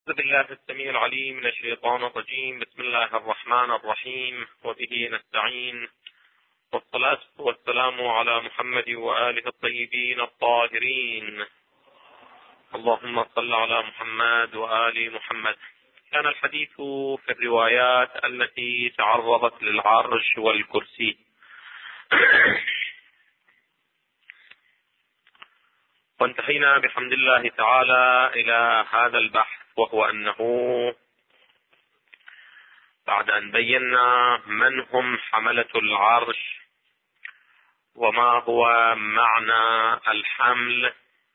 أعوذ بالله السميع العليم من الشيطان الرجيم. بسم الله الرحمن الرحيم، وبه نستعين، والصلاة والسلام على محمد وآله الطيبين الطاهرين. اللهم صل على محمد وآل محمد. كان الحديث في الروايات التي تعرضت للعرش والكرسي. وانتهينا بحمد الله تعالى إلى هذا البحث، وهو أنه بعد أن بينا من هم حملة العرش وما هو معنى الحمل،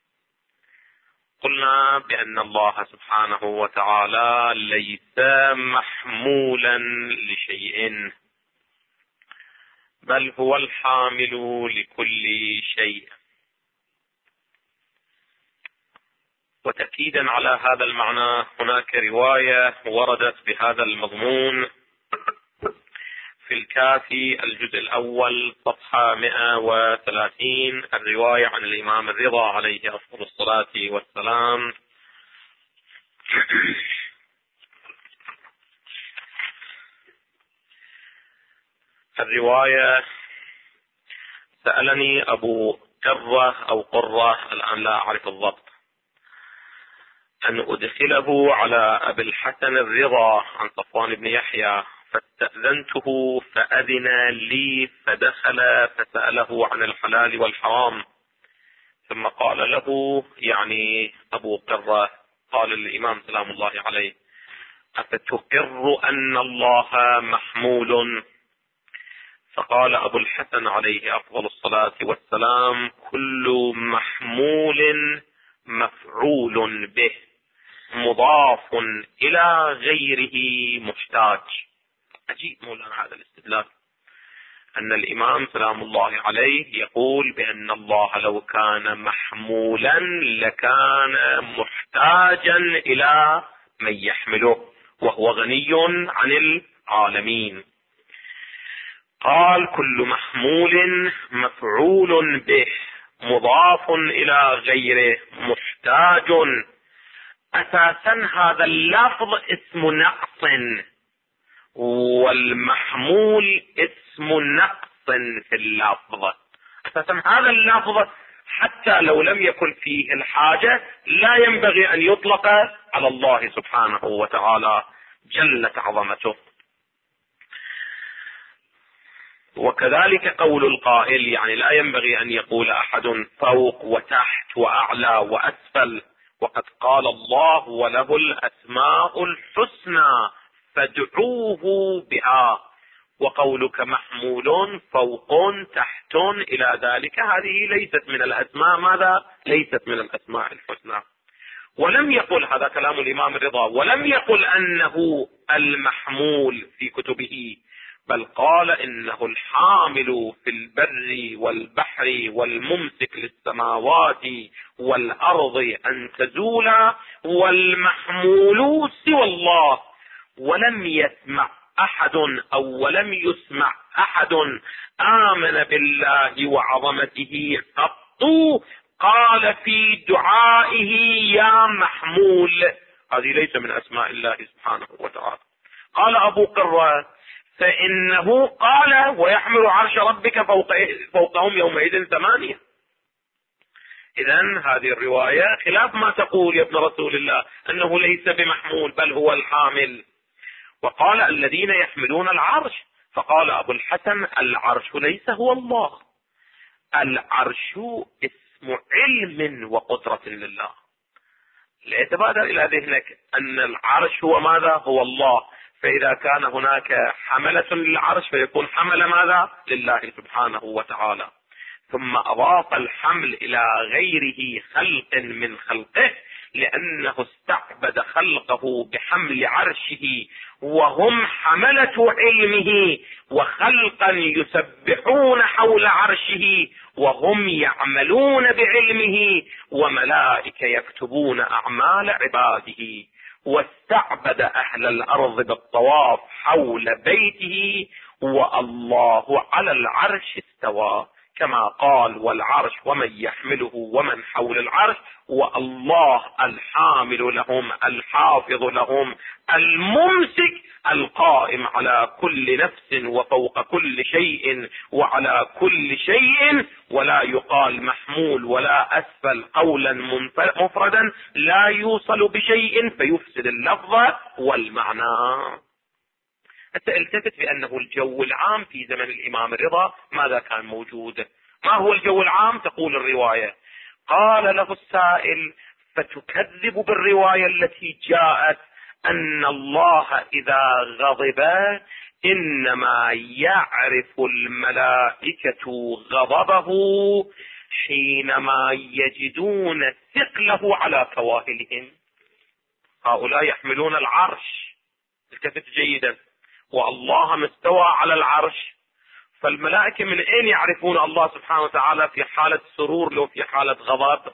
قلنا بأن الله سبحانه وتعالى ليس محمولا لشيء، بل هو الحامل لكل شيء. وتأكيدا على هذا المعنى، هناك رواية وردت بهذا المضمون في الكافي الجزء الأول صفحة 130، الرواية عن الإمام الرضا عليه أفضل الصلاة والسلام. الرواية: سألني أبو قرة أو قرة، الآن لا أعرف الضبط، أن أدخله على أبي الحسن الرضا عن صفوان بن يحيى، فاستأذنته فأذن لي، فدخل فسأله عن الحلال والحرام، ثم قال له، يعني أبو قرة، قال الإمام سلام الله عليه: أفتقر أن الله محمول؟ فقال أبو الحسن عليه أفضل الصلاة والسلام: كل محمول مفعول به مضاف إلى غيره محتاج. عجيب مولانا هذا الاستدلال، أن الإمام سلام الله عليه يقول بأن الله لو كان محمولا لكان محتاجا إلى من يحمله، وهو غني عن العالمين. قال: كل محمول مفعول به مضاف إلى غيره محتاج. أساسا هذا اللفظ اسم نقص، والمحمول اسم نقص في اللفظ. أساسا هذا اللفظ حتى لو لم يكن فيه الحاجة لا ينبغي أن يطلق على الله سبحانه وتعالى جلت عظمته. وكذلك قول القائل، يعني لا ينبغي أن يقول أحد فوق وتحت وأعلى وأسفل، وقد قال الله: وله الأسماء الحسنى فادعوه بها. وقولك محمول فوق تحت إلى ذلك، هذه ليست من الأسماء، ماذا؟ ليست من الأسماء الحسنى. ولم يقل، هذا كلام الإمام الرضا، ولم يقل أنه المحمول في كتبه، بل قال إنه الحامل في البر والبحر والممسك للسماوات والأرض أن تزولا، والمحمول سوى الله. ولم يسمع أحد أو ولم يسمع أحد آمن بالله وعظمته قط قال في دعائه يا محمول. هذه ليس من أسماء الله سبحانه وتعالى. قال أبو قرة: فإنه قال: ويحمل عرش ربك فوقهم يومئذ 8. إذن هذه الرواية خلاف ما تقول يا ابن رسول الله أنه ليس بمحمول بل هو الحامل. وقال: الذين يحملون العرش. فقال أبو الحسن: العرش ليس هو الله، العرش اسم علم وقدرة لله. لا يتبادر إلى ذهنك أن العرش هو ماذا؟ هو الله. فإذا كان هناك حملة للعرش فيكون حمل ماذا؟ لله سبحانه وتعالى. ثم أضاف الحمل إلى غيره خلق من خلقه، لأنه استعبد خلقه بحمل عرشه، وهم حملة علمه، وخلقا يسبحون حول عرشه وهم يعملون بعلمه، وملائكة يكتبون أعمال عباده. واستعبد أهل الأرض بالطواف حول بيته، والله على العرش استوى، كما قال والعرش ومن يحمله ومن حول العرش، والله الحامل لهم الحافظ لهم الممسك القائم على كل نفس وفوق كل شيء وعلى كل شيء، ولا يقال محمول ولا أسفل قولا مفردا لا يوصل بشيء فيفسد اللفظ والمعنى. حتى التفت بأنه الجو العام في زمن الإمام الرضا ماذا كان موجود؟ ما هو الجو العام؟ تقول الرواية: قال له السائل: فتكذب بالرواية التي جاءت أن الله إذا غضب إنما يعرف الملائكة غضبه حينما يجدون ثقله على كواهلهم. هؤلاء يحملون العرش، التفت جيدا، والله مستوى على العرش، فالملائكة من أين يعرفون الله سبحانه وتعالى في حالة سرور لو في حالة غضب؟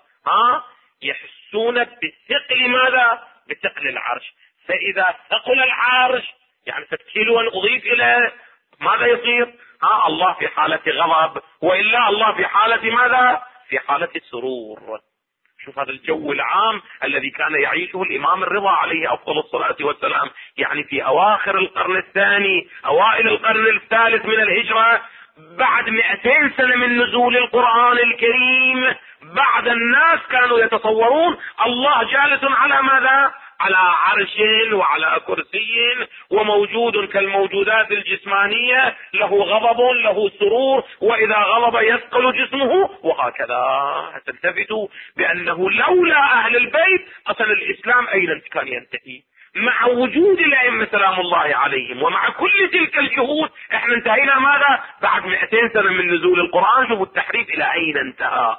يحسون بثقل ماذا؟ بثقل العرش. فإذا ثقل العرش يعني تكيل أن أضيف إلى ماذا يصير؟ الله في حالة غضب، وإلا الله في حالة ماذا؟ في حالة سرور. شوف هذا الجو العام الذي كان يعيشه الإمام الرضا عليه أفضل الصلاة والسلام، يعني في أواخر القرن الثاني أوائل القرن الثالث من الهجرة، بعد 200 سنة من نزول القرآن الكريم، بعد الناس كانوا يتصورون الله جالس على ماذا؟ على عرش وعلى كرسي، وموجود كالموجودات الجسمانية، له غضب له سرور، وإذا غضب يثقل جسمه، وهكذا. تلتفتوا بأنه لولا أهل البيت أصل الإسلام أين كان ينتهي؟ مع وجود الأئمة سلام الله عليهم ومع كل تلك الجهود احنا انتهينا ماذا؟ بعد 200 سنة من نزول القرآن. شوفوا التحريف إلى أين انتهى.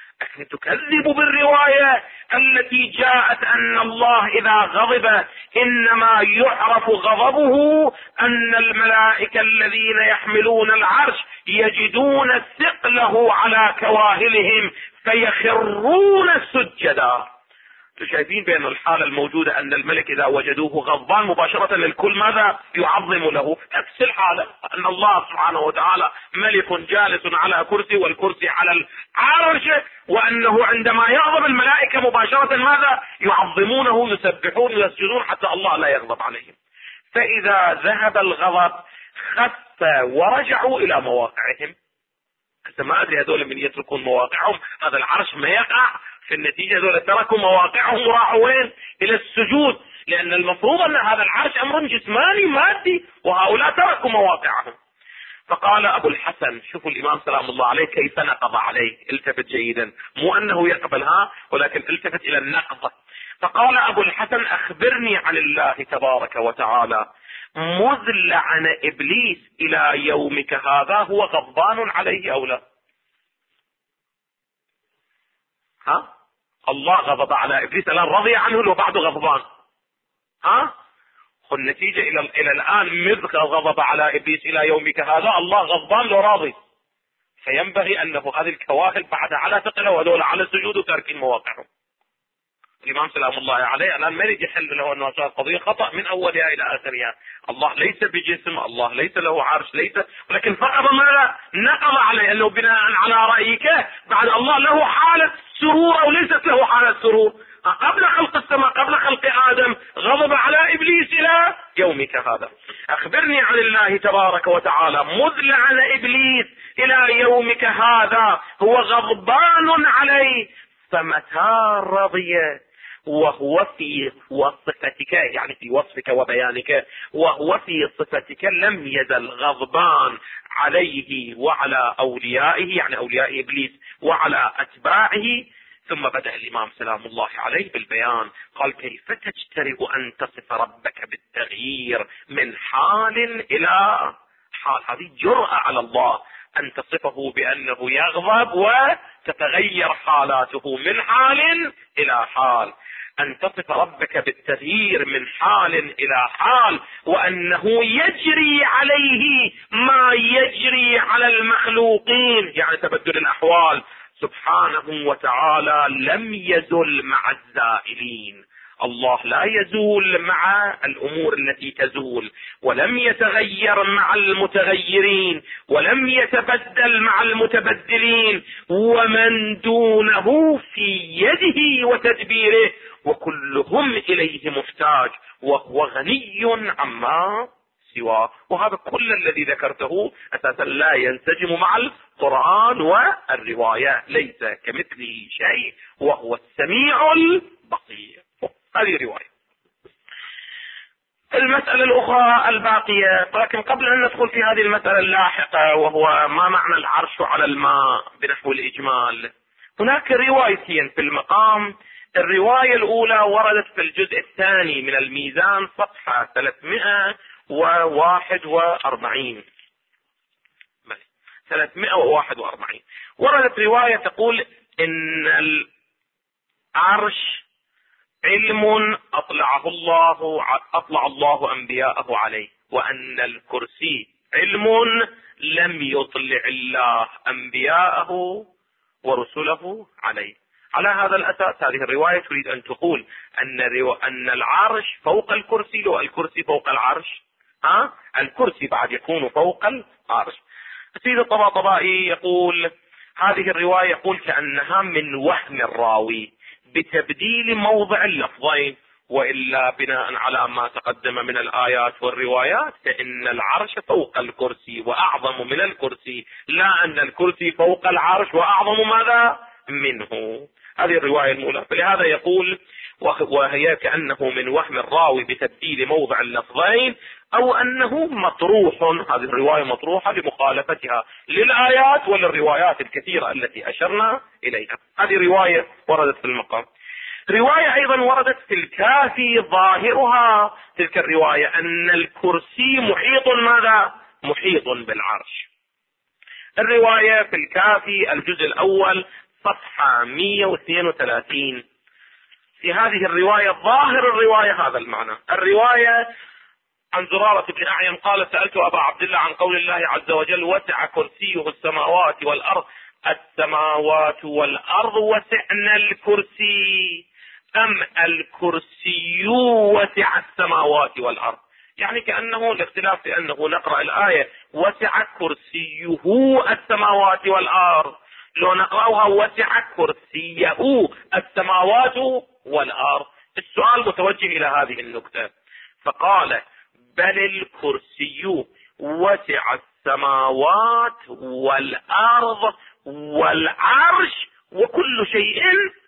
تكذب بالرواية التي جاءت أن الله إذا غضب إنما يعرف غضبه أن الملائكة الذين يحملون العرش يجدون ثقله على كواهلهم فيخرون سجدا. شايفين بأن الحالة الموجودة أن الملك إذا وجدوه غضبان مباشرة الكل ماذا؟ يعظم له. نفس الحالة أن الله سبحانه وتعالى ملك جالس على كرسي والكرسي على العرش، وأنه عندما يغضب الملائكة مباشرة ماذا؟ يعظمونه، يسبحون، يسجدون حتى الله لا يغضب عليهم. فإذا ذهب الغضب خف ورجعوا إلى مواقعهم. ما أدري هذول من يتركون مواقعهم، هذا العرش ما يقع، في النتيجة هذول تركوا مواقعهم وراحوا وين؟ إلى السجود، لأن المفروض أن هذا العرش أمر جسماني مادي، وهؤلاء تركوا مواقعهم. فقال أبو الحسن، شوفوا الإمام سلام الله عليه كيف نقض عليه، التفت جيدا، مو أنه يقبلها ولكن التفت إلى النقض. فقال أبو الحسن: أخبرني عن الله تبارك وتعالى مذ لعن إبليس إلى يومك هذا هو غضبان عليه أو لا؟ الله غضب على إبليس، الآن رضي عنه لو بعده غضبان. النتيجة إلى الآن مذ غضب على إبليس إلى يومك هذا، الله غضبان لو راضي. فينبغي أنه هذه الكواهل بعد على ثقله وهذول على السجود وتاركين مواقعهم. الإمام سلام الله عليه الآن ما يريد يحل له أنه صار قضية خطأ من أولها إلى آخرها. الله ليس بجسم، الله ليس له عرش، ليس، ولكن فقط ماذا؟ نقض عليه أنه بناء على رأيك بعد الله له حالة سرور أو ليست له حالة سرور. قبل خلق السماء قبل خلق آدم غضب على إبليس إلى يومك هذا. أخبرني عن الله تبارك وتعالى مذ لعن إبليس إلى يومك هذا هو غضبان عليه، فمتى رضي وهو في وصفتك، يعني في وصفك وبيانك، وهو في صفتك لم يزل غضبان عليه وعلى أوليائه، يعني أولياء إبليس وعلى أتباعه. ثم بدأ الإمام سلام الله عليه بالبيان، قال: كيف تجترئ أن تصف ربك بالتغيير من حال إلى حال؟ هذه جرأة على الله أن تصفه بأنه يغضب وتتغير حالاته من حال إلى حال، أن تصف ربك بالتغيير من حال إلى حال، وأنه يجري عليه ما يجري على المخلوقين، يعني تبدل الأحوال. سبحانه وتعالى لم يزل مع الزائلين. الله لا يزول مع الأمور التي تزول، ولم يتغير مع المتغيرين، ولم يتبدل مع المتبدلين، ومن دونه في يده وتدبيره، وكلهم إليه محتاج، وهو غني عما سواه. وهذا كل الذي ذكرته أساسا لا ينسجم مع القرآن والرواية. ليس كمثله شيء وهو السميع البصير. هذه رواية. المسألة الأخرى الباقية، لكن قبل أن ندخل في هذه المسألة اللاحقة، وهو ما معنى العرش على الماء بنحو الإجمال، هناك روايتين في المقام. الرواية الأولى وردت في الجزء الثاني من الميزان صفحة 341. 341 وردت رواية تقول إن العرش علم أطلع الله أنبياءه عليه، وأن الكرسي علم لم يطلع الله أنبياءه ورسله عليه. على هذا الأساس هذه الرواية تريد أن تقول أن العرش فوق الكرسي، لو الكرسي فوق العرش، الكرسي بعد يكون فوق العرش. السيد الطباطبائي يقول هذه الرواية يقول كأنها من وهم الراوي بتبديل موضع اللفظين، وإلا بناء على ما تقدم من الآيات والروايات فإن العرش فوق الكرسي وأعظم من الكرسي، لا أن الكرسي فوق العرش وأعظم ماذا منه. هذه الرواية الأولى. فلهذا يقول وهي كأنه من وهم الراوي بتبديل موضع اللفظين، أو أنه مطروح. هذه الرواية مطروحة لمخالفتها للآيات وللروايات الكثيرة التي أشرنا إليها. هذه رواية وردت في المقام. رواية أيضا وردت في الكافي ظاهرها تلك الرواية أن الكرسي محيط ماذا؟ محيط بالعرش. الرواية في الكافي الجزء الأول صفحة 132. في هذه الرواية ظاهر الرواية هذا المعنى. الرواية عن زرارة بن أعين قال سألت أبا عبد الله عن قول الله عز وجل وسع كرسيه السماوات والأرض. السماوات والأرض وسعن الكرسي أم الكرسي وسع السماوات والأرض؟ يعني كأنه الاختلاف في أنه نقرأ الآية وسع كرسيه السماوات والأرض، لو نقرأها وسع كرسيه السماوات والأرض. السؤال متوجه إلى هذه النقطة، فقال بل الكرسي وسع السماوات والأرض والعرش وكل شيء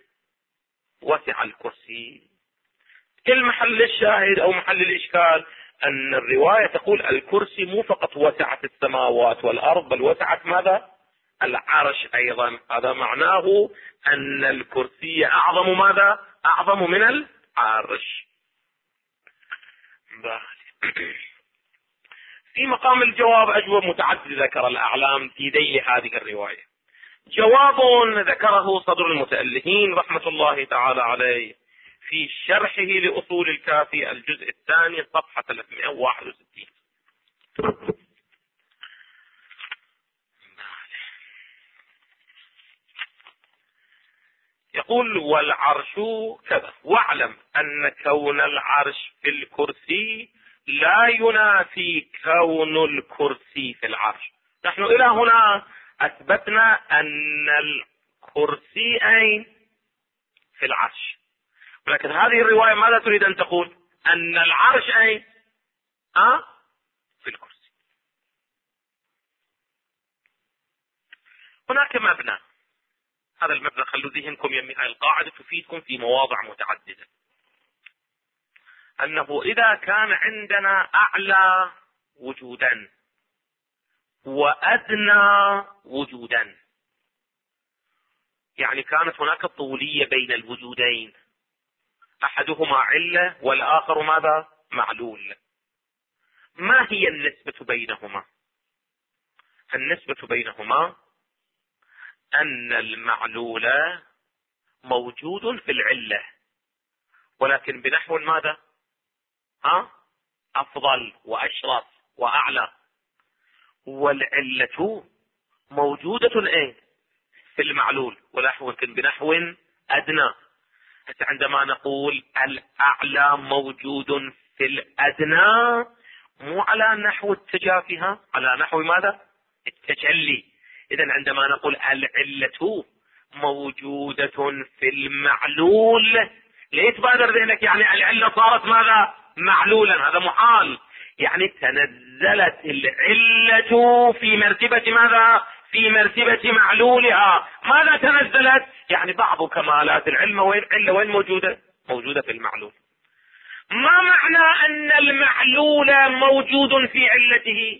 وسع الكرسي. المحل الشاهد أو محل الإشكال أن الرواية تقول الكرسي مو فقط وسعت السماوات والأرض بل وسعت ماذا؟ العرش أيضا. هذا معناه أن الكرسي أعظم ماذا؟ أعظم من العرش. في مقام الجواب أجوبة متعددة ذكر الأعلام في ذيل هذه الرواية. جواب ذكره صدر المتألفين رحمة الله تعالى عليه في شرحه لأصول الكافي الجزء الثاني صفحة 361. يقول والعرش كذا، واعلم أن كون العرش في الكرسي لا ينافي كون الكرسي في العرش. نحن إلى هنا أثبتنا أن الكرسي أين؟ في العرش، ولكن هذه الرواية ماذا تريد أن تقول؟ أن العرش أين؟ في الكرسي. هناك مبنى، هذا المبنى خلوا ذهنكم يمي هاي القاعدة تفيدكم في مواضع متعددة، أنه إذا كان عندنا أعلى وجودا وأدنى وجودا، يعني كانت هناك طولية بين الوجودين، أحدهما علة والآخر ماذا؟ معلول. ما هي النسبة بينهما؟ النسبة بينهما أن المعلول موجود في العلة ولكن بنحو ماذا؟ أفضل وأشرف وأعلى، والعلة موجودة في المعلول ولكن بنحو أدنى. عندما نقول الأعلى موجود في الأدنى، مو على نحو التجافي، على نحو ماذا؟ التجلي. إذن عندما نقول العلة موجودة في المعلول، ليش بادر ذهنك يعني العلة صارت ماذا؟ معلولا. هذا محال. يعني تنزلت العلة في مرتبة ماذا؟ في مرتبة معلولها. ماذا تنزلت؟ يعني بعض كمالات العلة وين موجودة؟ موجودة في المعلول. ما معنى أن المعلول موجود في علته؟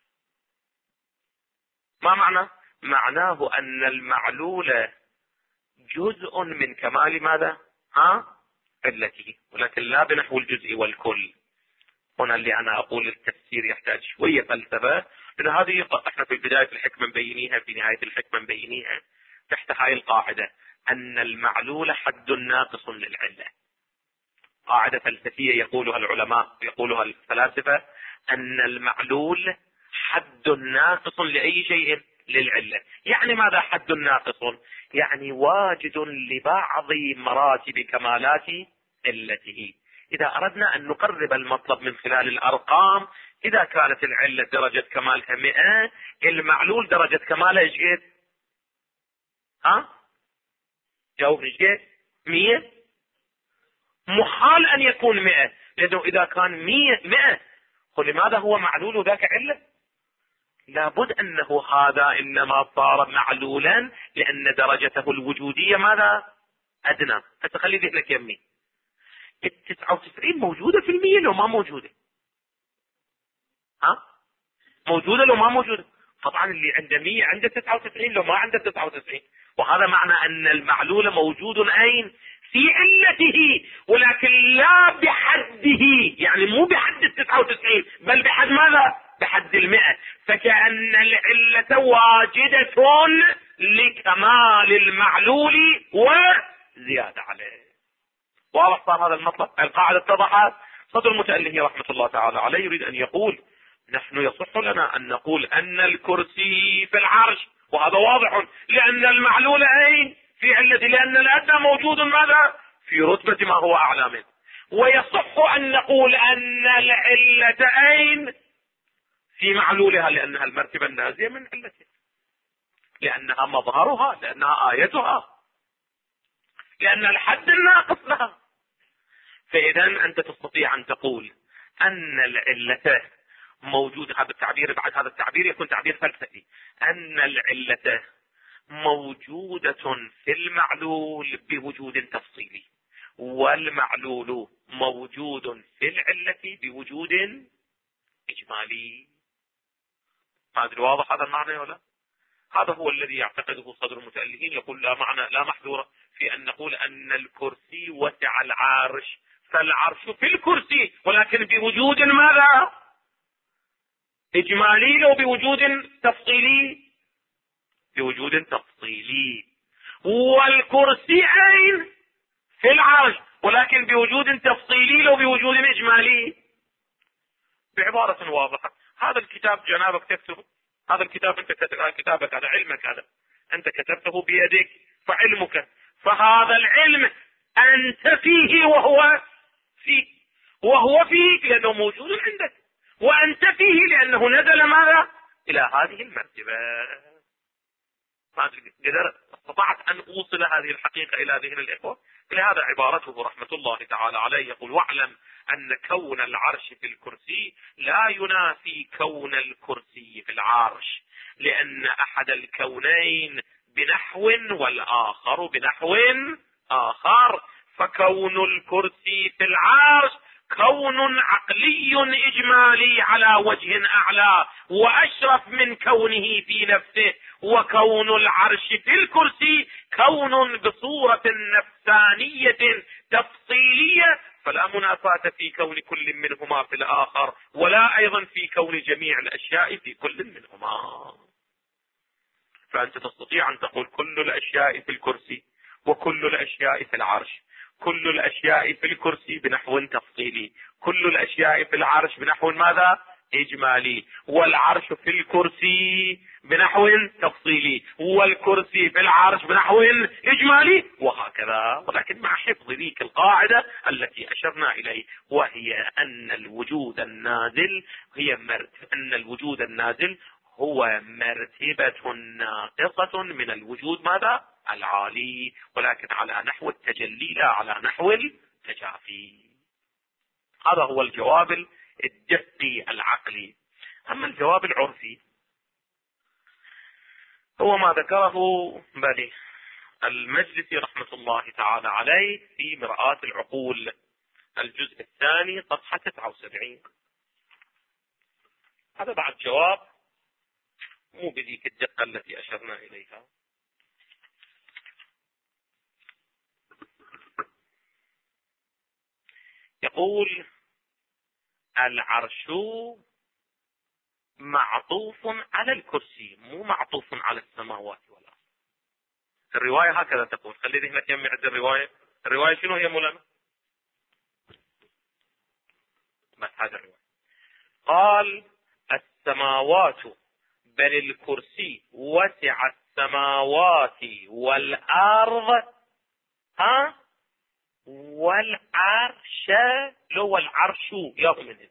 ما معنى؟ معناه أن المعلول جزء من كمال ماذا؟ علته، ولكن لا بنحو الجزء والكل. هنا اللي أنا أقول التفسير يحتاج شوية فلسفة، لأن هذه احنا في بداية الحكمة مبينيها، في نهاية الحكمة مبينيها تحت هاي القاعدة أن المعلول حد ناقص للعلة. قاعدة فلسفية يقولها العلماء، يقولها الفلاسفة، أن المعلول حد ناقص لأي شيء؟ للعلة. يعني ماذا حد ناقص؟ يعني واجد لبعض مراتب كمالات علته. إذا أردنا أن نقرب المطلب من خلال الأرقام، إذا كانت العلة درجة كمالها 100، المعلول درجة كماله ايش قد؟ جاوبني ايش قد؟ 100. محال أن يكون 100، لأنه إذا كان 100 لماذا هو معلول ذاك علة؟ لابد أنه هذا إنما صار معلولا لأن درجته الوجودية ماذا؟ أدنى. فتخلي ذهنك يمي 99 موجودة في المية لو ما موجودة؟ موجودة لو ما موجودة؟ طبعا اللي عنده 100 عنده 99 لو ما عنده 99. وهذا معنى أن المعلول موجود أين؟ في علته، ولكن لا بحده. يعني مو بحد 99 بل بحد ماذا؟ بحد 100. فكأن العلة واجدة لكمال المعلول وزيادة عليه. واضح صار هذا المطلب؟ القاعدة اتضحت. صدر المتألهي رحمة الله تعالى عليه يريد أن يقول نحن يصح لنا أن نقول أن الكرسي في العرش، وهذا واضح لأن المعلول أين؟ في علة، لأن الأدنى موجود ماذا؟ في رتبة ما هو أعلى منه. ويصح أن نقول أن العلة أين؟ في معلولها، لأنها المرتبة النازية من علتها، لأنها مظهرها، لأنها آيتها، لأن الحد الناقص لها. فإذا أنت تستطيع أن تقول أن العلة موجود. هذا التعبير، بعد هذا التعبير يكون تعبير فلسفي، أن العلة موجودة في المعلول بوجود تفصيلي، والمعلول موجود في العلة بوجود إجمالي. ما أدري واضح هذا المعنى ولا؟ هذا هو الذي يعتقده صدر المتألهين. يقول لا معنى لا محذور في أن نقول أن الكرسي وسع العرش، فالعرش في الكرسي ولكن بوجود ماذا؟ إجمالي لو بوجود تفصيلي؟ بوجود تفصيلي. والكرسي أين؟ في العرش، ولكن بوجود تفصيلي لو بوجود إجمالي. بعبارة واضحة، هذا الكتاب جنابك تكتبه، هذا الكتاب انت كتابك، هذا علمك، هذا انت كتبته بيدك فعلمك، فهذا العلم انت فيه وهو فيك، وهو فيك لانه موجود عندك، وانت فيه لانه نزل ماذا؟ الى هذه المرتبة. ما ادري اذا استطعت ان اوصل هذه الحقيقة الى ذهن الاخوة. لهذا عبارته رحمة الله تعالى عليه يقول واعلم أن كون العرش في الكرسي لا ينافي كون الكرسي في العرش، لأن أحد الكونين بنحو والآخر بنحو آخر. فكون الكرسي في العرش كون عقلي إجمالي على وجه أعلى وأشرف من كونه في نفسه، وكون العرش في الكرسي كون بصورة نفسانية تفصيلية، فلا منافاة في كون كل منهما في الآخر، ولا أيضا في كون جميع الأشياء في كل منهما. فأنت تستطيع أن تقول كل الأشياء في الكرسي وكل الأشياء في العرش، كل الأشياء في الكرسي بنحو تفصيلي، كل الأشياء في العرش بنحو ماذا؟ إجمالي، والعرش في الكرسي بنحو تفصيلي، والكرسي في العرش بنحو إجمالي، وهكذا. ولكن مع حفظ ذيك القاعدة التي أشرنا إليه، وهي أن الوجود النازل هو مرتبة ناقصة من الوجود ماذا؟ العالي، ولكن على نحو التجلي لا على نحو التجافي. هذا هو الجواب الدقي العقلي. أما الجواب العرفي هو ما ذكره بني المجلسي رحمة الله تعالى عليه في مرآة العقول الجزء الثاني صفحة 79. هذا بعد جواب مو بذيك الدقة التي أشرنا إليها. يقول: العرش معطوف على الكرسي، مو معطوف على السماوات والأرض. الرواية هكذا تقول. خلي ذهنك يمي عند الرواية شنو هي مولانا؟ بس هذا الرواية قال: السماوات، بل الكرسي وسع السماوات والأرض والعرش، لو العرش يضمن.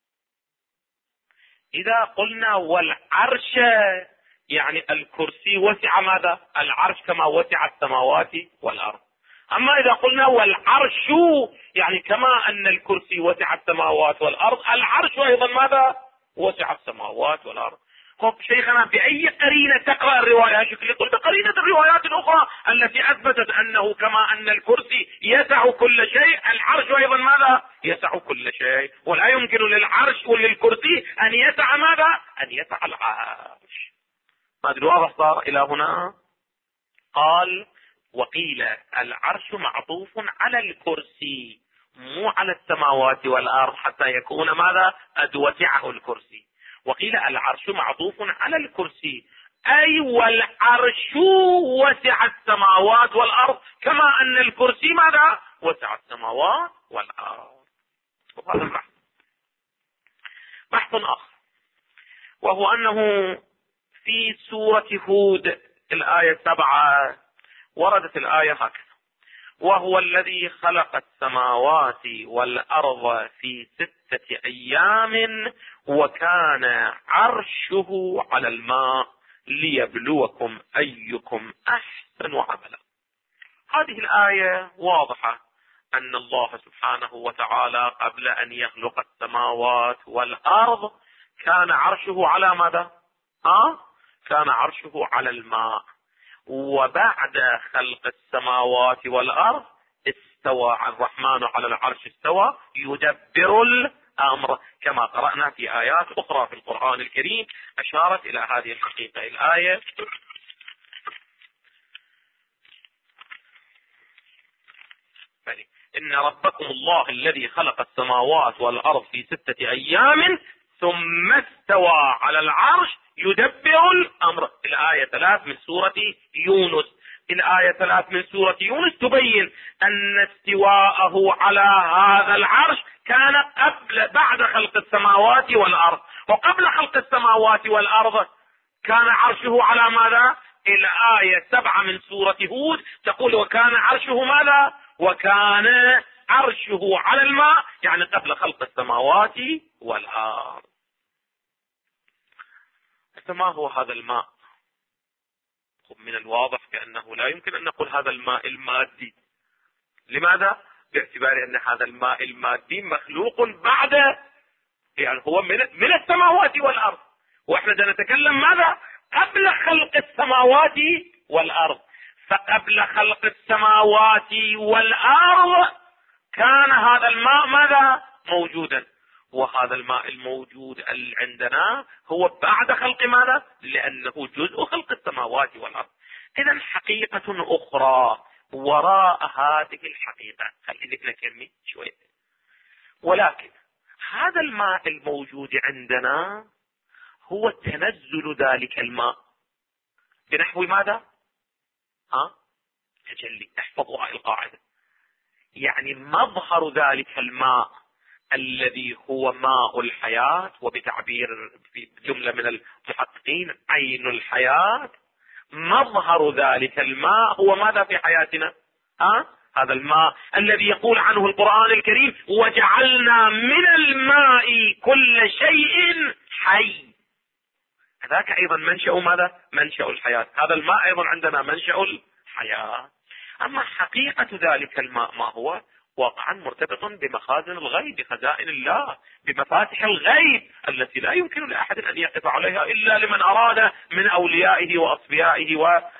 إذا قلنا والعرش يعني الكرسي وسع ماذا؟ العرش كما وسع السماوات والأرض. أما إذا قلنا والعرش يعني كما أن الكرسي وسع السماوات والأرض، العرش أيضا ماذا؟ وسع السماوات والأرض. طب شيخنا بأي قرينة تقرأ الرواية؟ شكل قلت قرينة الروايات الأخرى التي أثبتت أنه كما أن الكرسي يسع كل شيء، العرش أيضا ماذا؟ يسع كل شيء، ولا يمكن للعرش وللكرسي أن يسع ماذا؟ أن يسع العرش. ما أدري واضح صار إلى هنا؟ قال: وقيل العرش معطوف على الكرسي مو على السماوات والأرض حتى يكون ماذا؟ قد وسعه الكرسي. وقيل العرش معطوف على الكرسي أي والعرش وسع السماوات والأرض كما أن الكرسي ماذا؟ وسع السماوات والأرض. وهذا بحث آخر، وهو أنه في سورة هود الآية 7 وردت الآية هكذا: وهو الذي خلق السماوات والأرض في 6 أيام وكان عرشه على الماء ليبلوكم أيكم أحسن عملا. هذه الآية واضحة أن الله سبحانه وتعالى قبل أن يخلق السماوات والأرض كان عرشه على ماذا؟ كان عرشه على الماء، وبعد خلق السماوات والأرض استوى الرحمن على العرش، استوى يدبر الأمر، كما قرأنا في آيات أخرى في القرآن الكريم أشارت إلى هذه الحقيقة. الآية: إن ربكم الله الذي خلق السماوات والأرض في 6 أيام ثم استوى على العرش يدبر الأمر. الآية 3 من سورة يونس. الآية 3 من سورة يونس تبين أن استواءه على هذا العرش كان بعد خلق السماوات والأرض، وقبل خلق السماوات والأرض كان عرشه على ماذا؟ الآية 7 من سورة هود تقول: وكان عرشه ماذا؟ وكان عرشه على الماء، يعني قبل خلق السماوات والأرض. ما هو هذا الماء؟ من الواضح كأنه لا يمكن أن نقول هذا الماء المادي. لماذا؟ باعتبار أن هذا الماء المادي مخلوق بعد، يعني هو من السماوات والأرض، وإحنا نتكلم ماذا؟ قبل خلق السماوات والأرض. فقبل خلق السماوات والأرض كان هذا الماء ماذا؟ موجودا. وهذا الماء الموجود عندنا هو بعد خلق ماذا؟ لأنه جزء خلق السماوات والأرض. إذن حقيقة أخرى وراء هذه الحقيقة، خليني لك شوية. ولكن هذا الماء الموجود عندنا هو تنزل ذلك الماء بنحو ماذا؟ تجلي. احفظوا هاي القاعدة. يعني مظهر ذلك الماء الذي هو ماء الحياة، وبتعبير في جملة من المحققين عين الحياة. مظهر ذلك الماء هو ماذا في حياتنا؟ هذا الماء الذي يقول عنه القرآن الكريم: وجعلنا من الماء كل شيء حي. هذاك ايضا منشأ ماذا؟ منشأ الحياة. هذا الماء ايضا عندنا منشأ الحياة. اما حقيقة ذلك الماء ما هو؟ واقعا مرتبط بمخازن الغيب، بخزائن الله، بمفاتح الغيب التي لا يمكن لأحد أن يقف عليها إلا لمن أراد من أوليائه وأصفيائه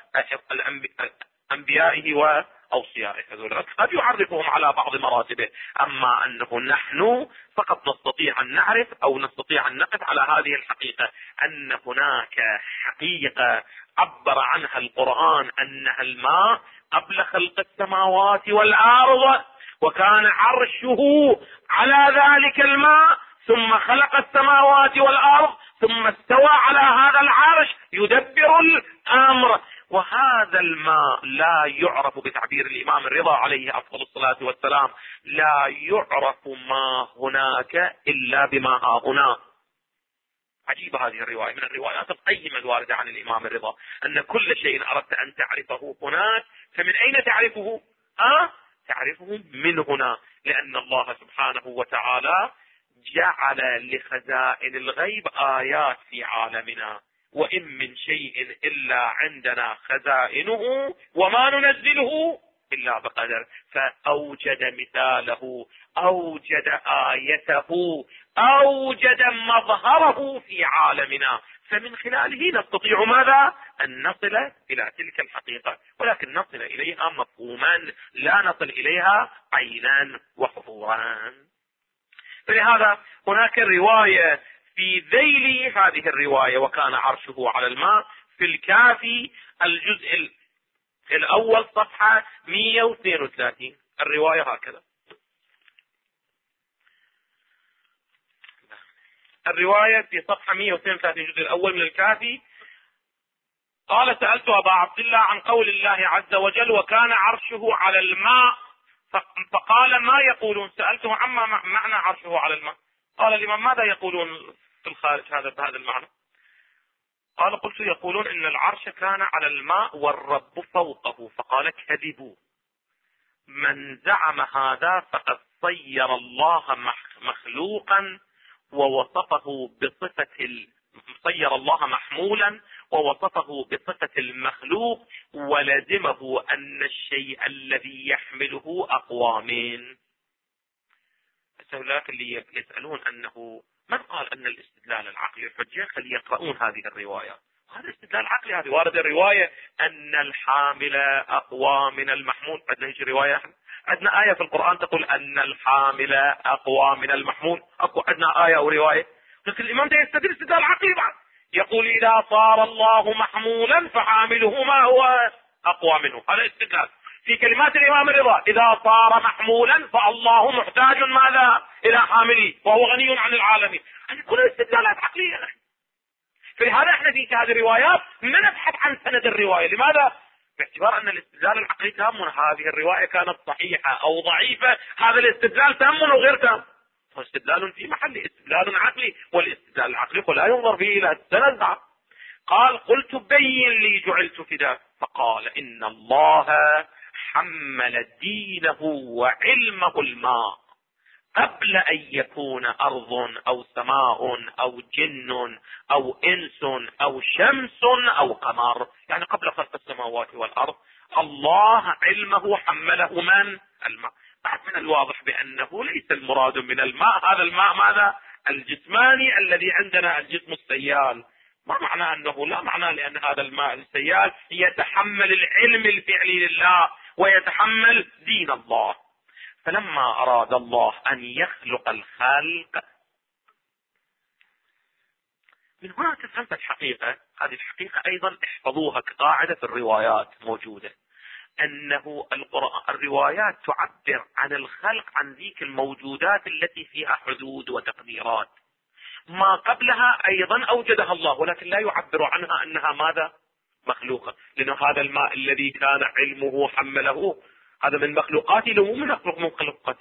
وأنبيائه وأوصيائه. هذول قد يعرفهم على بعض مراتبه، أما أنه نحن فقط نستطيع أن نعرف أو نستطيع أن نقف على هذه الحقيقة، أن هناك حقيقة عبر عنها القرآن أنها الماء قبل خلق السماوات والأرض، وكان عرشه على ذلك الماء، ثم خلق السماوات والأرض، ثم استوى على هذا العرش يدبر الأمر. وهذا الماء لا يعرف بتعبير الإمام الرضا عليه أفضل الصلاة والسلام، لا يعرف ما هناك إلا بما ها هنا. عجيبة هذه الرواية، من الروايات القيمة الواردة عن الإمام الرضا، أن كل شيء أردت أن تعرفه هناك، فمن أين تعرفه؟ تعرفه من هنا، لأن الله سبحانه وتعالى جعل لخزائن الغيب آيات في عالمنا، وإن من شيء إلا عندنا خزائنه وما ننزله إلا بقدر. فأوجد مثاله، أوجد آيته، أوجد مظهره في عالمنا، فمن خلاله نستطيع ماذا؟ أن نصل إلى تلك الحقيقة، ولكن نصل إليها مفهوما، لا نصل إليها عينا وحضورا. فلهذا هناك رواية في ذيل هذه الرواية: وكان عرشه على الماء، في الكافي الجزء الأول صفحة 132. الرواية هكذا. الرواية في صفحة 132 الجزء الأول من الكافي: قال: سألت أبا عبد الله عن قول الله عز وجل: وكان عرشه على الماء، فقال: ما يقولون؟ سألته عما معنى عرشه على الماء. قال الإمام: ماذا يقولون في الخارج بهذا المعنى؟ قال: قلت: يقولون إن العرش كان على الماء والرب فوقه. فقال: كذبوا، من زعم هذا فقد صير الله مخلوقا ووصفه بصفة صير الله محمولا ووصفه بصفة المخلوق، ولزمه أن الشيء الذي يحمله أقوى منه. هؤلاء اللي يسألون أنه من قال أن الاستدلال العقلي حجة، فليقرؤون هذه الروايات. هذا استدلال عقلي، هذه وارد الرواية أن الحامل أقوى من المحمول. عندنا هيك رواية، عندنا آية في القرآن تقول أن الحامل أقوى من المحمول، أكو عندنا آية أو رواية. لكن الإمام ده يستدل استدلال عقلي بعد، يقول: إذا صار الله محمولا فحامله ما هو أقوى منه. هذا استدلال في كلمات الإمام الرضا: إذا صار محمولا فالله محتاج ماذا؟ إلى حامله، وهو غني عن العالمين. هذه كلها استدلالات عقلية. فلهذا احنا في هذه الروايات ما نبحث عن سند الرواية. لماذا؟ باعتبار أن الاستدلال العقلي تام. هذه الرواية كانت صحيحة أو ضعيفة، هذا الاستدلال تام وغير تام. استدلال في محل استدلال عقلي، والاستدلال العقلي لا ينظر فيه إلى السند. قال: قلت: بين لي جعلت فداك. فقال: إن الله حمل دينه وعلمه الماء قبل أن يكون أرض أو سماء أو جن أو إنس أو شمس أو قمر. يعني قبل خلق السماوات والأرض الله علمه حمله من؟ الماء. بعد من الواضح بأنه ليس المراد من الماء هذا الماء ماذا؟ الجسماني الذي عندنا، الجسم السيال. ما معنى أنه لا معنى، لأن هذا الماء السيال يتحمل العلم الفعلي لله ويتحمل دين الله. فلما أراد الله أن يخلق الخلق، من هنا تفهمت الحقيقة. هذه الحقيقة أيضا احفظوها كقاعدة في الروايات موجودة، أنه الروايات تعبر عن الخلق، عن ذيك الموجودات التي فيها حدود وتقديرات. ما قبلها أيضا أوجدها الله، ولكن لا يعبر عنها أنها ماذا؟ مخلوقة. لأن هذا الماء الذي كان علمه حمله، هذا من مخلوقاته، لو من مخلوقاته،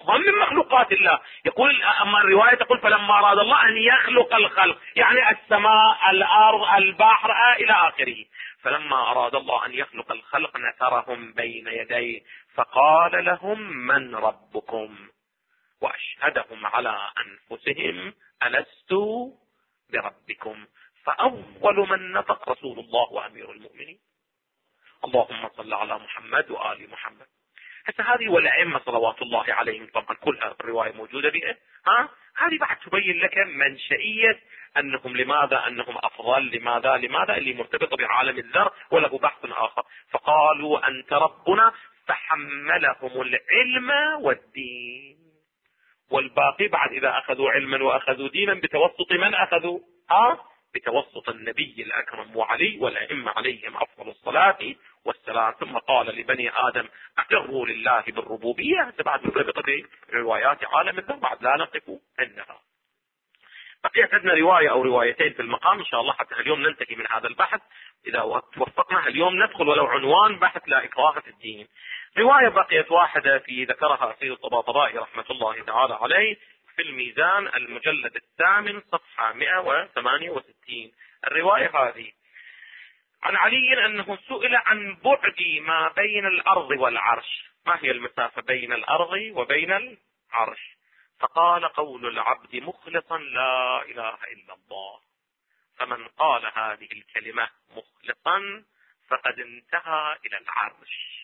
هم من مخلوقات الله. يقول اما الرواية تقول فلما اراد الله ان يخلق الخلق، يعني السماء الارض البحر الى اخره. فلما اراد الله ان يخلق الخلق نثرهم بين يديه فقال لهم من ربكم واشهدهم على انفسهم الست بربكم. فاول من نطق رسول الله وامير المؤمنين. اللهم صل على محمد وآل محمد. هسه هذه والأئمة صلوات الله عليهم طبعا كلها الرواية موجودة بها. هذه بعد تبين لك منشئية أنهم لماذا أنهم أفضل، لماذا اللي مرتبطة بعالم الذر وله بحث آخر. فقالوا أنت ربنا فحملهم العلم والدين. والباقي بعد إذا أخذوا علما وأخذوا دينا بتوسط من أخذوا؟ بتوسط النبي الأكرم وعلي والأئمة عليهم أفضل الصلاة والسلام. ثم قال لبني آدم أقروا لله بالربوبية. بعد مرتبطة بروايات عالم الذر بعد لا نقف عندها. بقيت عندنا رواية أو روايتين في المقام إن شاء الله حتى اليوم ننتهي من هذا البحث. إذا توفقنا اليوم ندخل ولو عنوان بحث لا إكراه في الدين. رواية بقيت واحدة في ذكرها سيد الطباطبائي رحمة الله تعالى عليه في الميزان المجلد 8 صفحة 168. الرواية هذه عن علي أنه سئل عن بعد ما بين الأرض والعرش. ما هي المسافة بين الأرض وبين العرش؟ فقال قول العبد مخلصا لا إله إلا الله. فمن قال هذه الكلمة مخلصا فقد انتهى إلى العرش.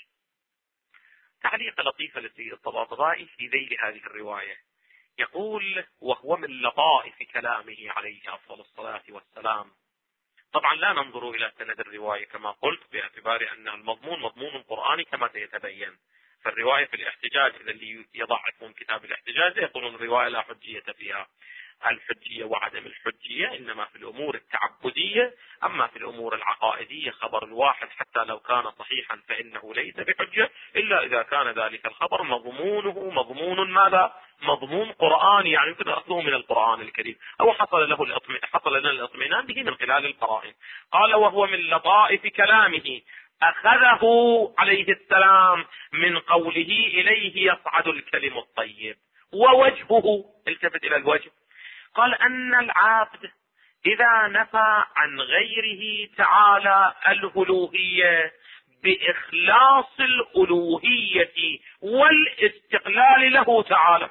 تعليق لطيفة للسيد الطباطبائي في ذيل هذه الرواية. يقول وهو من لطائف كلامه عليه أفضل الصلاة والسلام. طبعا لا ننظر إلى سند الرواية كما قلت باعتبار أن المضمون مضمون قرآني كما سيتبين. فالرواية في الاحتجاج إذا اللي يضعفون كتاب الاحتجاج يقولون الرواية لا حجية فيها. الحجية وعدم الحجية إنما في الأمور التعبدية. أما في الأمور العقائدية خبر الواحد حتى لو كان صحيحا فإنه ليس بحجة إلا إذا كان ذلك الخبر مضمونه مضمون ماذا؟ مضمون قرآني، يعني يمكن أخذه من القرآن الكريم أو حصل لنا الاطمئنان به من خلال القرائن. قال وهو من لطائف كلامه أخذه عليه السلام من قوله إليه يصعد الكلم الطيب ووجهه. التفت إلى الوجه. قال أن العبد إذا نفى عن غيره تعالى الألوهية بإخلاص الألوهية والاستقلال له تعالى،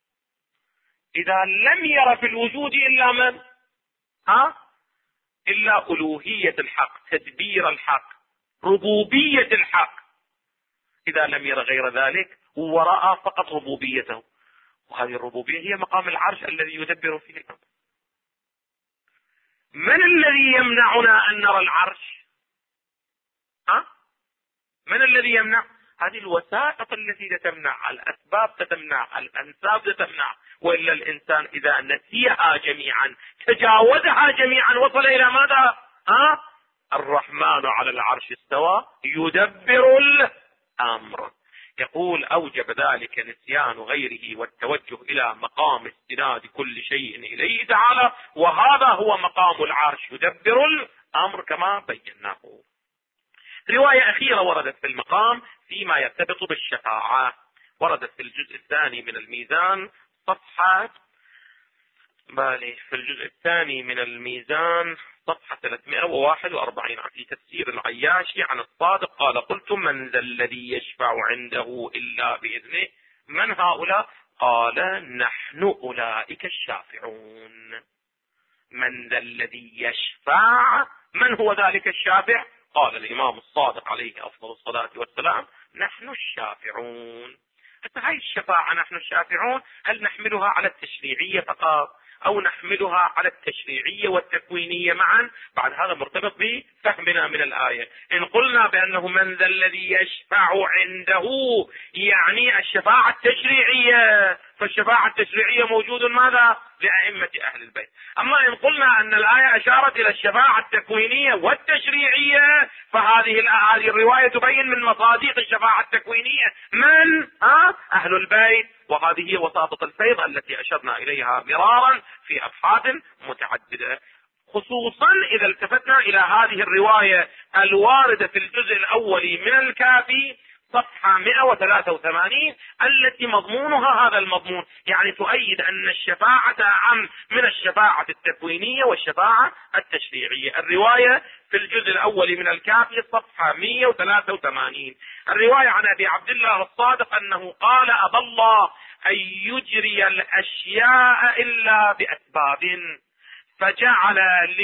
إذا لم ير في الوجود إلا من؟ إلا ألوهية الحق، تدبير الحق، ربوبية الحق. إذا لم ير غير ذلك ورأى فقط ربوبيته، وهذه الربوبية هي مقام العرش الذي يدبر فيه الأمر. من الذي يمنعنا أن نرى العرش؟ من الذي يمنع؟ هذه الوسائط التي تمنع، الأسباب تمنع، الأنساب تمنع. وإلا الإنسان إذا نسيها جميعا تجاوزها جميعا وصل إلى ماذا؟ الرحمن على العرش استوى يدبر الأمر. يقول أوجب ذلك نسيان غيره والتوجه إلى مقام استناد كل شيء إليه تعالى، وهذا هو مقام العرش يدبر الأمر كما بيناه. رواية أخيرة وردت في المقام فيما يرتبط بالشفاعة، وردت في الجزء الثاني من الميزان صفحة في الجزء الثاني من الميزان صفحة 341 في تفسير العياشي عن الصادق قال قلت من ذا الذي يشفع عنده إلا بإذنه؟ من هؤلاء؟ قال نحن أولئك الشافعون. من ذا الذي يشفع؟ من هو ذلك الشافع؟ قال الإمام الصادق عليه أفضل الصلاة والسلام نحن الشافعون. حتى هاي الشفاعة نحن الشافعون هل نحملها على التشريعية فقط أو نحملها على التشريعية والتكوينية معا؟ بعد هذا مرتبط بفهمنا من الآية. إن قلنا بأنه من ذا الذي يشفع عنده يعني الشفاعة التشريعية، فالشفاعة التشريعية موجود ماذا؟ لأئمة أهل البيت. أما إن قلنا أن الآية أشارت إلى الشفاعة التكوينية والتشريعية فهذه الرواية تبين من مصادق الشفاعة التكوينية من؟ أهل البيت. وهذه هي وساطة الفيض التي أشرنا إليها مرارا في أبحاث متعددة، خصوصا إذا التفتنا إلى هذه الرواية الواردة في الجزء الأول من الكافي صفحة 183 التي مضمونها هذا المضمون، يعني تؤيد أن الشفاعة أعم من الشفاعة التكوينية والشفاعة التشريعية. الرواية في الجزء الأول من الكافي صفحة 183، الرواية عن أبي عبد الله الصادق أنه قال: أبى الله أن يجري الأشياء إلا بأسباب فجعل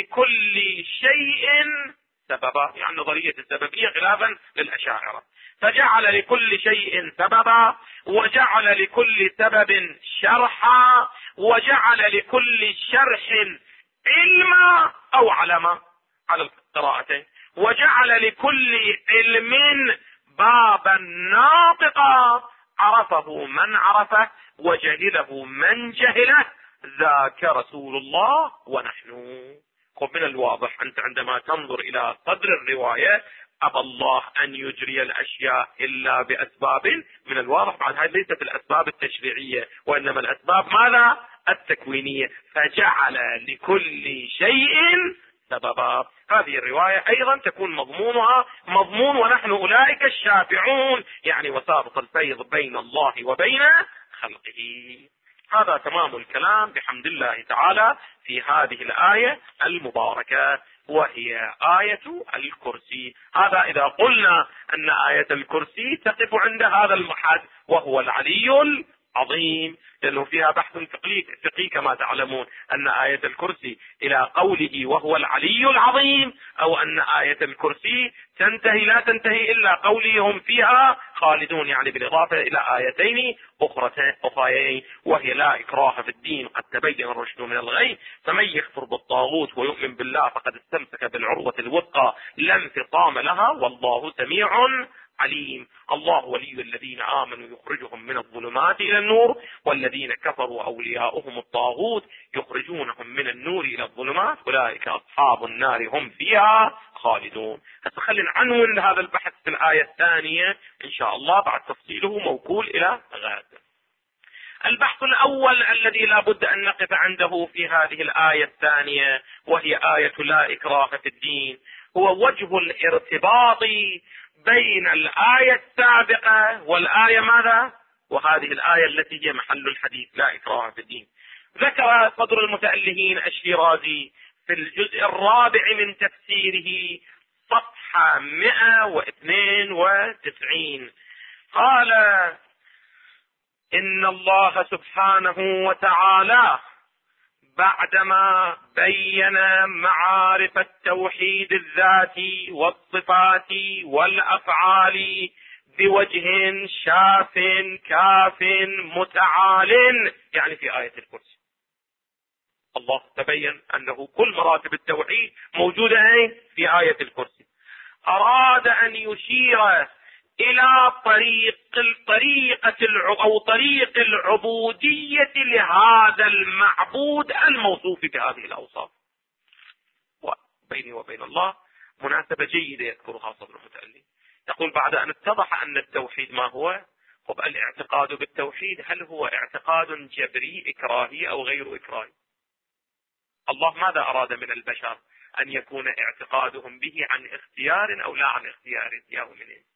لكل شيء سببا، يعني نظرية السببية خلافا للأشاعرة، فجعل لكل شيء سببا وجعل لكل سبب شرحا وجعل لكل شرح علما أو علما على القراءتين، وجعل لكل علم بابا ناطقا عرفه من عرفه وجهله من جهله، ذاك رسول الله ونحن. من الواضح أنت عندما تنظر إلى صدر الرواية أبى الله أن يجري الأشياء إلا بأسباب، من الواضح بعد هذه ليست الأسباب التشريعية وإنما الأسباب ماذا؟ التكوينية، فجعل لكل شيء سببا. هذه الرواية أيضا تكون مضمونها مضمون ونحن أولئك الشافعون، يعني وسابق الفيض بين الله وبين خلقه. هذا تمام الكلام بحمد الله تعالى في هذه الآية المباركة وهي آية الكرسي. هذا إذا قلنا أن آية الكرسي تقف عند هذا المحد وهو العلي العظيم، لأنه فيها بحث فقهي كما تعلمون، أن آية الكرسي إلى قوله وهو العلي العظيم، أو أن آية الكرسي تنتهي لا تنتهي إلا قوله هم فيها خالدون، يعني بالإضافة إلى آيتين أخريين وهي لا إكراه في الدين قد تبين الرشد من الغي، فمن يكفر بالطاغوت ويؤمن بالله فقد استمسك بالعروة الوثقى لا انفصام لها والله سميع عليم. الله ولي الذين آمنوا يخرجهم من الظلمات إلى النور والذين كفروا أولياؤهم الطاغوت يخرجونهم من النور إلى الظلمات أولئك أصحاب النار هم فيها خالدون. خلينا عنون هذا البحث في الآية الثانية إن شاء الله بعد تفصيله موكول إلى غد. البحث الأول الذي لا بد أن نقف عنده في هذه الآية الثانية وهي آية لا إكراه في الدين، هو وجه الارتباط بين الآية السابقة والآية ماذا؟ وهذه الآية التي هي محل الحديث لا إكراه في الدين. ذكر صدر المتألهين الشيرازي في الجزء الرابع من تفسيره صفحة 192 قال: إن الله سبحانه وتعالى بعدما بين معارف التوحيد الذاتي والصفات والأفعال بوجه شاف كاف متعال، يعني في آية الكرسي الله تبين أنه كل مراتب التوحيد موجودة في آية الكرسي. أراد أن يشير إلى طريق العبودية لهذا المعبود الموصوف بهذه الأوصاف. وبيني وبين الله مناسبة جيدة يذكرها صدر المتألي، يقول بعد أن اتضح أن التوحيد ما هو، الاعتقاد بالتوحيد هل هو اعتقاد جبري إكراهي أو غير إكراهي؟ الله ماذا أراد من البشر؟ أن يكون اعتقادهم به عن اختيار أو لا عن اختيار؟ يا منين؟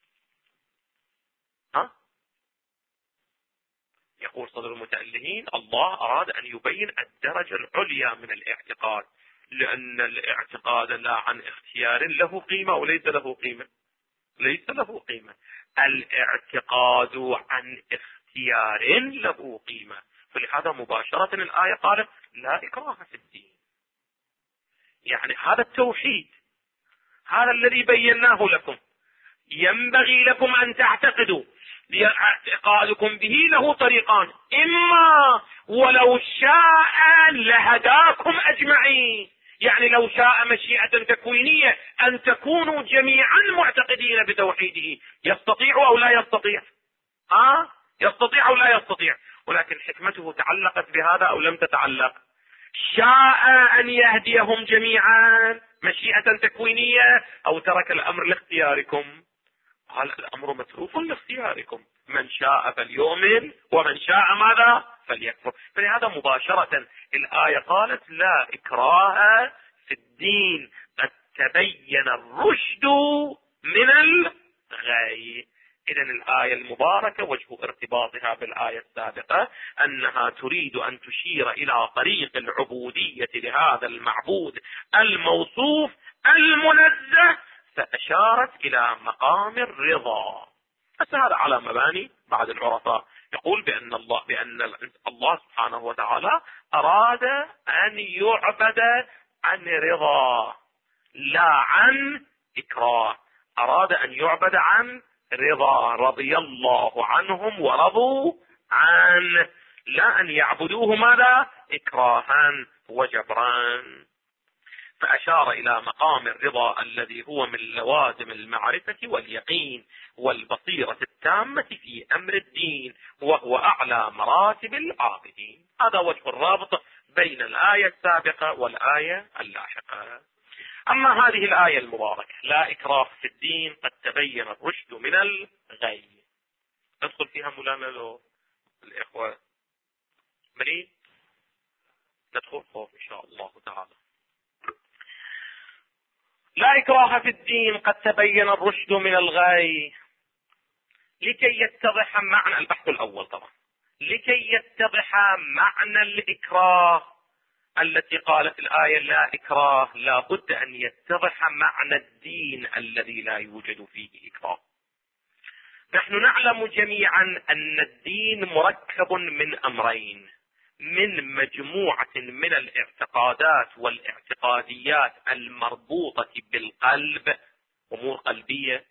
يقول صدر المتألهين الله أراد أن يبين الدرجة العليا من الاعتقاد، لأن الاعتقاد لا عن اختيار له قيمة وليس له قيمة، ليس له قيمة. الاعتقاد عن اختيار له قيمة، فلهذا مباشرة الآية قالت لا إكراه في الدين. يعني هذا التوحيد هذا الذي بيناه لكم ينبغي لكم أن تعتقدوا، اعتقادكم به له طريقان: إما ولو شاء لهداكم أجمعين، يعني لو شاء مشيئة تكوينية أن تكونوا جميعا معتقدين بتوحيده، يستطيع أو لا يستطيع؟ يستطيع أو لا يستطيع؟ ولكن حكمته تعلقت بهذا أو لم تتعلق؟ شاء أن يهديهم جميعا مشيئة تكوينية أو ترك الأمر لاختياركم؟ قال الأمر متروك لاختياركم، من شاء فليؤمن ومن شاء ماذا فليكفر. فلهذا مباشرة الآية قالت لا إكراه في الدين قد تبين الرشد من الغي. إذن الآية المباركة وجه ارتباطها بالآية السابقة أنها تريد أن تشير إلى طريق العبودية لهذا المعبود الموصوف المنزه، فأشارت إلى مقام الرضا. هذا على مباني بعض العرفاء يقول بأن الله سبحانه وتعالى أراد أن يعبد عن رضا لا عن إكراه، أراد أن يعبد عن رضا، رضي الله عنهم ورضوا عنه، لا أن يعبدوه ماذا؟ إكراها وجبرا. فأشار إلى مقام الرضا الذي هو من لوازم المعرفة واليقين والبصيرة التامة في أمر الدين، وهو أعلى مراتب العابدين. هذا وجه الرابط بين الآية السابقة والآية اللاحقة. أما هذه الآية المباركة لا إكراه في الدين قد تبين الرشد من الغي، ندخل فيها مولانا الإخوة منين؟ ندخل خوف إن شاء الله تعالى. لا إكراه في الدين قد تبين الرشد من الغي. لكي يتضح معنى البحث الأول طبعا، لكي يتضح معنى الإكراه التي قالت الآية لا إكراه، لا بد أن يتضح معنى الدين الذي لا يوجد فيه إكراه. نحن نعلم جميعا أن الدين مركب من أمرين، من مجموعة من الاعتقادات والاعتقاديات المربوطة بالقلب، أمور قلبية،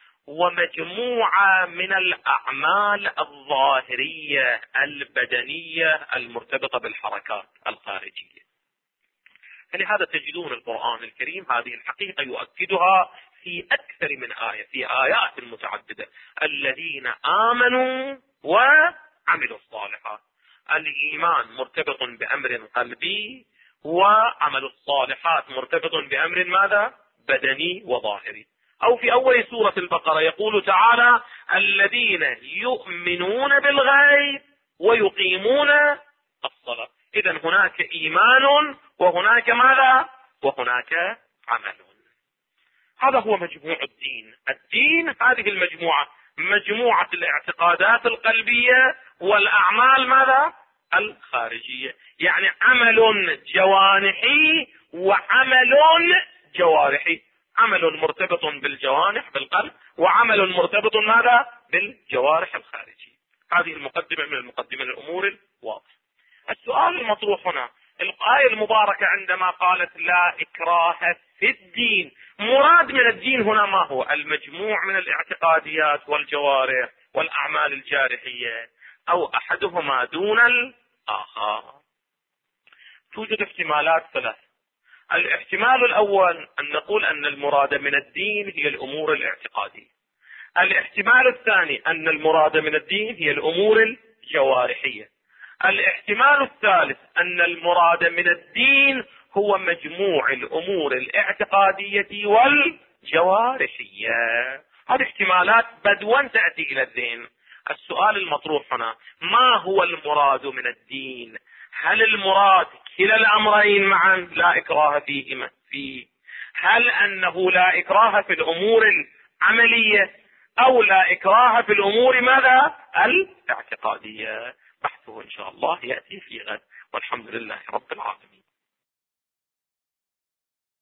ومجموعة من الأعمال الظاهرية البدنية المرتبطة بالحركات الخارجية. فلهذا تجدون القرآن الكريم هذه الحقيقة يؤكدها في أكثر من آية، في آيات متعددة: الذين آمنوا وعملوا الصالحات. الإيمان مرتبط بأمر قلبي، وعمل الصالحات مرتبط بأمر ماذا؟ بدني وظاهري. أو في أول سورة البقرة يقول تعالى: الذين يؤمنون بالغيب ويقيمون الصلاة. إذن هناك إيمان وهناك ماذا؟ وهناك عمل. هذا هو مجموع الدين. الدين هذه المجموعة، مجموعة الاعتقادات القلبية والأعمال ماذا؟ الخارجية. يعني عمل جوانحي وعمل جوارحي، عمل مرتبط بالجوانح بالقلب، وعمل مرتبط ماذا؟ بالجوارح الخارجية. هذه المقدمة من المقدمة الأمور الواضحة. السؤال المطروح هنا، الآية المباركة عندما قالت لا إكراه في الدين، مراد من الدين هنا ما هو؟ المجموع من الاعتقاديات والجوارح والأعمال الجارحية، أو أحدهما دون الآخر؟ توجد احتمالات ثلاث. الاحتمال الأول أن نقول أن المراد من الدين هي الأمور الاعتقادية. الاحتمال الثاني أن المراد من الدين هي الأمور الجوارحية. الاحتمال الثالث أن المراد من الدين هو مجموع الأمور الاعتقادية والجوارحية. هذه احتمالات بدوا تأتي إلى الذهن. السؤال المطروح هنا: ما هو المراد من الدين؟ هل المراد كلا الأمرين معا لا إكراه فيه؟ هل أنه لا إكراه في الأمور العملية، أو لا إكراه في الأمور ماذا؟ الاعتقادية؟ بحثه إن شاء الله يأتي في غد، والحمد لله رب العالمين.